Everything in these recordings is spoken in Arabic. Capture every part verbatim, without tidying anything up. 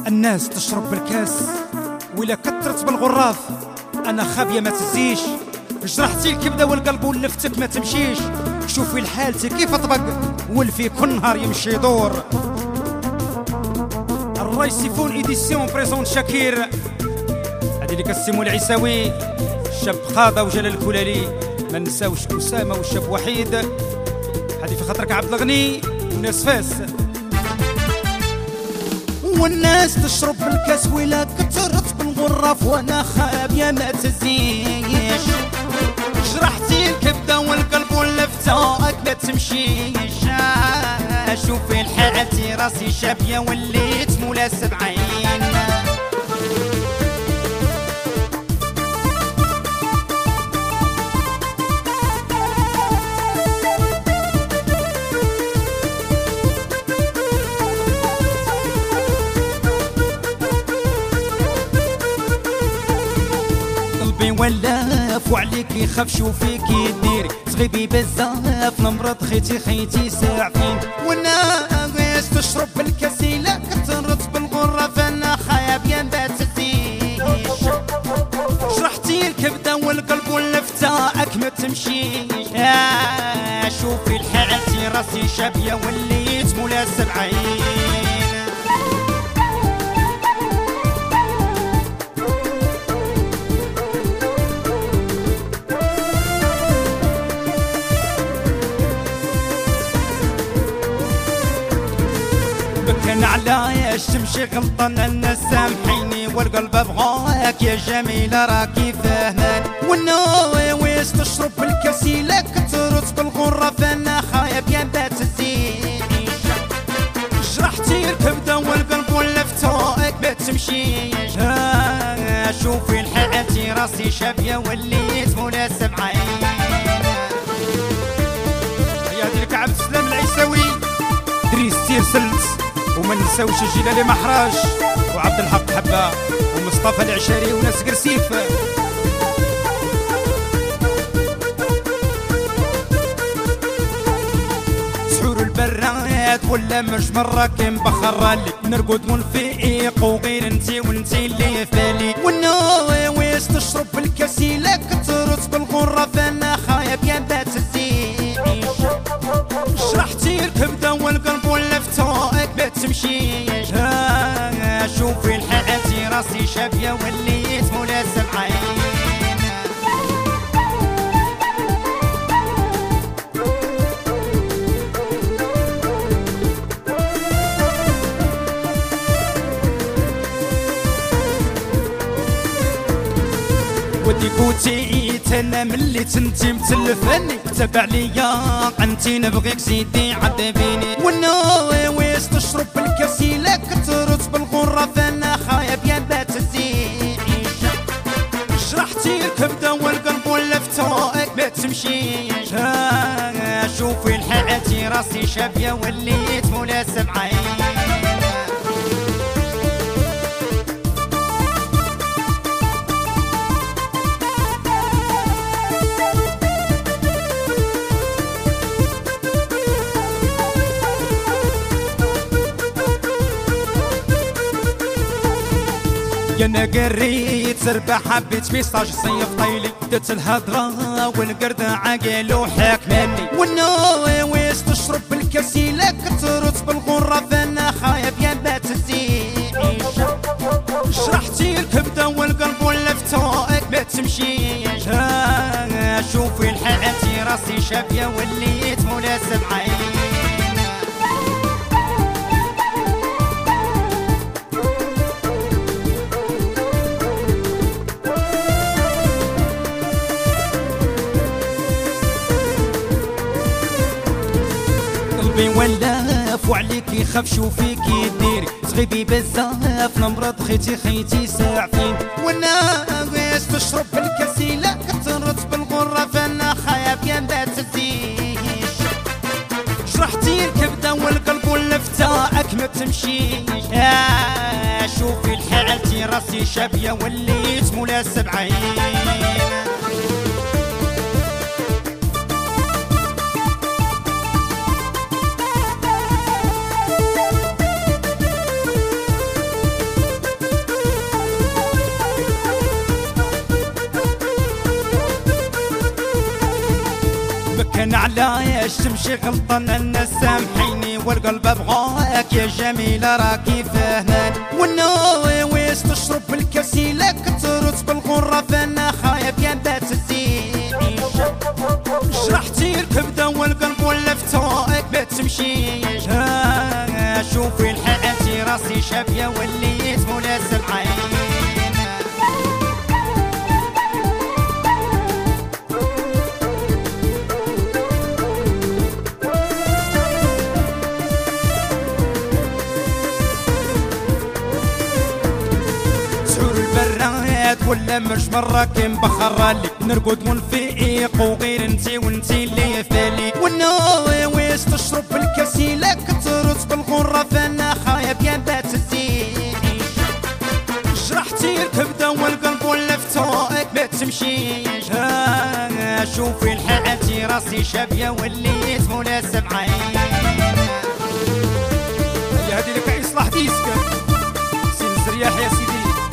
الناس تشرب بالكاس ولا كثرت بالغراف، انا خابيه ما تزيش، جرحتي الكبده والقلب ولفتك ما تمشيش، شوفي لحالتي كيف طبق والفي كل نهار يمشي يدور. الرايسيفون ايديسيون بريزون شاكير، هادي اللي كسمو العيساوي، الشاب قاضة وجلال الكلالي، ما نساوش اسامه والشاب وحيد، هادي في خاطرك عبد الغني وناس فاس. والناس تشرب بالكاس ولا كثرت بالغراف، وانا خابيه ما تزيش، جرحتي الكبده والقلب والفتاك ما تمشيش، شوفي لحالتي راسي شابيه وليت مولا سبعين. ولاف وعليك يخاف شوفيكي ديري، تغيبي بزاف نمرض خيتي خيتي ساعتين، والناس تشرب بالكاس لا كثرت بالغرف، انا خايبيه ما تزيش، جرحتي الكبده والقلب والفتاك ما تمشيش، شوفي لحالتي راسي شابيه وليت مولا سبعين. كان علاش تمشي غلطان الناس سامحيني، والقلب بغاك يا جميلة راكي فاهمان، والنواويس تشرب بالكاس لا كثرت بالغرف، انا خايبيه ما تزيش، جرحتي الكبده والقلب والفتاك ما تمشيش، شوفي لحالتي راسي شابيه وليت مولا سبعين. يا ديك عبد السلام العيساوي، دريس سير سلت، وما نساوش الجلالي محراج وعبد الحق حبه ومصطفى العشاري وناس قرسيف. سحور البراد ولا مش مره كان بخرالي، نرقد ونفيق وغير انتي وانتي اللي فالي، والنواويس تشرب بالكاس لا كثرت بالغرف، انا خايبيه ما تزيش، جرحتي الكبده والقلب والفتاك ما تمشيش، شوفي لحالتي راسي شابيه وليت مولا سبعين. ودي كوتي انا ملي تنتي متلفني، تبع ليا انتي نبغيك زيدي عذبيني، والنواويس تشرب بالكاس لا كثرت بالغرف، انا خايبيه ما تزيش، جرحتي الكبده والقلب والفتاك ما تمشيش، شوفي لحالتي راسي شابيه وليت مولا سبعين. يا انا قريت سربة حبيت ميساج صيف طيلي، درت الهضره والقرد عاقل وحاكمني، والنواويس تشرب بالكاس لا كثرت بالغرف، انا خايبيه ما تزيش، جرحتي الكبده والقلب والفتاك ما تمشيش، شوفي لحالتي راسي شابيه وليت مولا سبعين. ولاف وعليك يخاف شوفيكي ديري، تغيبي بزاف نمرض خيتي خيتي ساعتين، والناس تشرب بالكاس لا كثرت بالغرف، انا خايبيه ما تزيش، جرحتي الكبده والقلب والفتاك ما تمشيش، شوفي لحالتي راسي شابيه وليت مولا سبعين. بلاش تمشي غلطان الناس سامحيني والقلب ابغاك يا جميلة راكي فاهمان والنوي ويس تشرب بالكاسي لك ترد بالغرة فانا خايف يا بات تزيديش جرحتي الكبدة والقلب ولفتوك ما تمشيش شوفي لحقتي راسي شافية وليت مناسب عين ولا مش مرة كي مبخرالي نرقد ونفيق وغير انتي وانتي اللي فالي والنوي ويس تشرب بالكاسي لك ترد بالغرة فانا خايف يا بات تزيديش جرحتي الكبدة والقلب ولفتوك ما تمشيش شوفي لحقتي راسي شافية وليت مناسب عين يا هادي لك اصلاح ديسك سين سرياح يا سيدي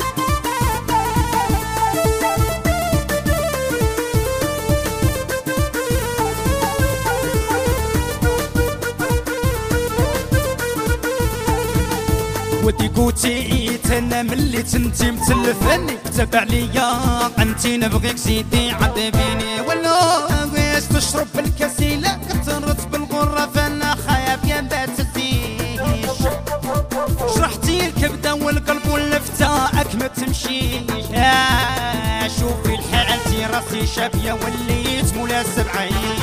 ودي قوتي انا ملي تنتي متلفني تبع ليا انتي نبغيك زيدي عذبيني ولا ويس تشرب بالكاسي لا كترد بالغرة فانا خايف يا بات تزيديش جرحتي الكبدة والقلب ولفتاك ما تمشيش شوفي لحالتي راسي شافية وليت مناسب عين